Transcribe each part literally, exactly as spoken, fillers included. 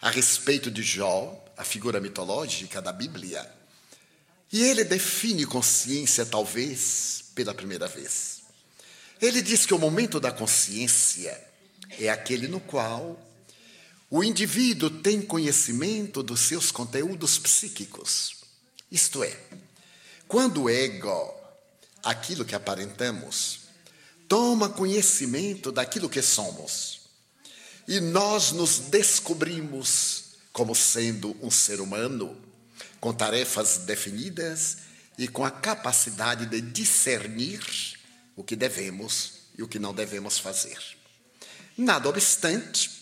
a respeito de Jó, a figura mitológica da Bíblia, e ele define consciência talvez pela primeira vez. Ele diz que o momento da consciência é aquele no qual o indivíduo tem conhecimento dos seus conteúdos psíquicos. Isto é, quando o ego, aquilo que aparentamos, toma conhecimento daquilo que somos, e nós nos descobrimos como sendo um ser humano, com tarefas definidas e com a capacidade de discernir o que devemos e o que não devemos fazer. Nada obstante,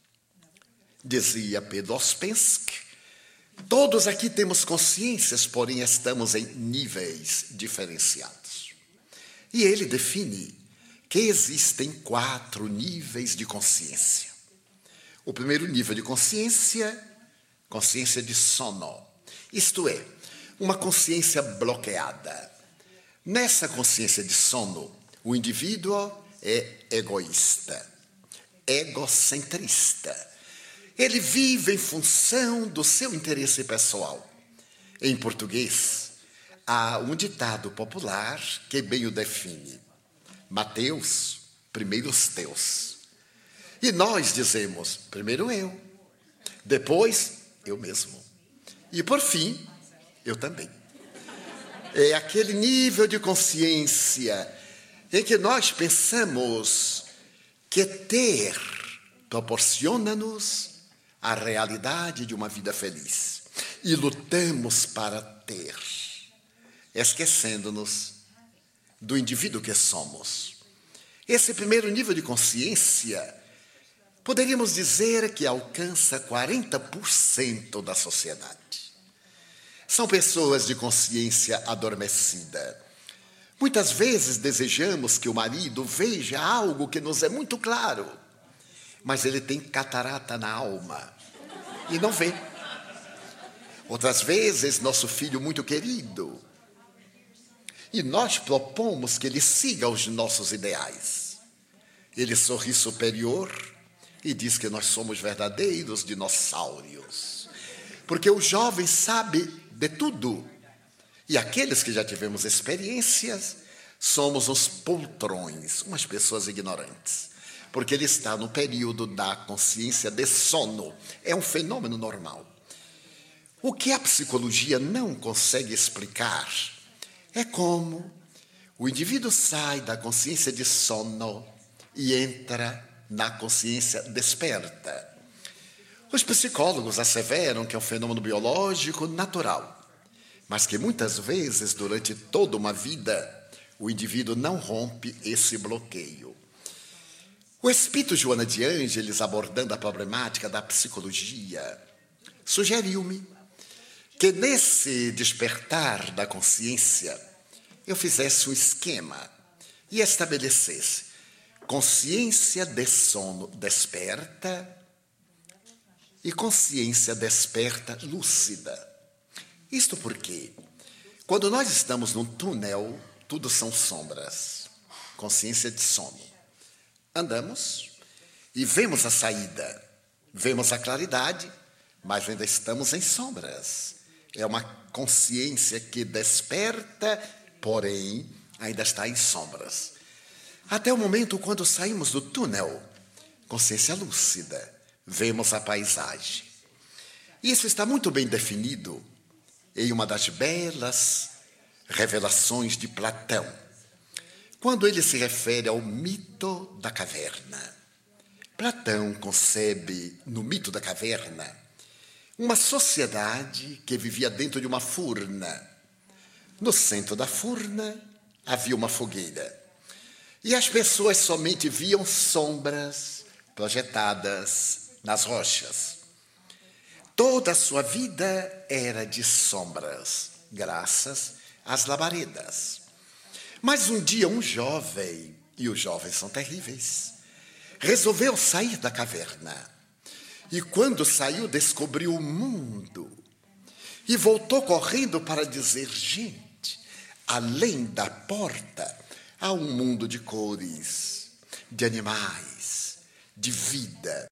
dizia Pedro Ouspensky, todos aqui temos consciências, porém estamos em níveis diferenciados. E ele define que existem quatro níveis de consciência. O primeiro nível de consciência, consciência de sono, isto é, uma consciência bloqueada. Nessa consciência de sono, o indivíduo é egoísta, egocentrista. Ele vive em função do seu interesse pessoal. Em português, há um ditado popular que bem o define. Mateus, primeiro os teus. E nós dizemos, primeiro eu, depois eu mesmo. E por fim, eu também. É aquele nível de consciência em que nós pensamos que ter proporciona-nos a realidade de uma vida feliz. E lutamos para ter, esquecendo-nos do indivíduo que somos. Esse primeiro nível de consciência, poderíamos dizer que alcança quarenta por cento da sociedade. São pessoas de consciência adormecida. Muitas vezes desejamos que o marido veja algo que nos é muito claro, mas ele tem catarata na alma e não vê. Outras vezes, nosso filho muito querido, e nós propomos que ele siga os nossos ideais. Ele sorri superior e diz que nós somos verdadeiros dinossauros, porque o jovem sabe de tudo. E aqueles que já tivemos experiências, somos os poltrões, umas pessoas ignorantes, porque ele está no período da consciência de sono. É um fenômeno normal. O que a psicologia não consegue explicar é como o indivíduo sai da consciência de sono e entra na consciência desperta. Os psicólogos asseveram que é um fenômeno biológico natural, mas que muitas vezes, durante toda uma vida, o indivíduo não rompe esse bloqueio. O espírito Joana de Ângeles, abordando a problemática da psicologia, sugeriu-me que nesse despertar da consciência eu fizesse um esquema e estabelecesse consciência de sono desperta e consciência desperta lúcida. Isto porque, quando nós estamos num túnel, tudo são sombras, consciência de sono. Andamos e vemos a saída, vemos a claridade, mas ainda estamos em sombras. É uma consciência que desperta, porém, ainda está em sombras. Até o momento quando saímos do túnel, consciência lúcida, vemos a paisagem. Isso está muito bem definido em uma das belas revelações de Platão, quando ele se refere ao mito da caverna. Platão concebe no mito da caverna uma sociedade que vivia dentro de uma furna. No centro da furna havia uma fogueira. E as pessoas somente viam sombras projetadas nas rochas. Toda a sua vida era de sombras, graças às labaredas. Mas um dia um jovem, e os jovens são terríveis, resolveu sair da caverna. E quando saiu, descobriu o mundo. E voltou correndo para dizer, gente, além da porta, há um mundo de cores, de animais, de vida.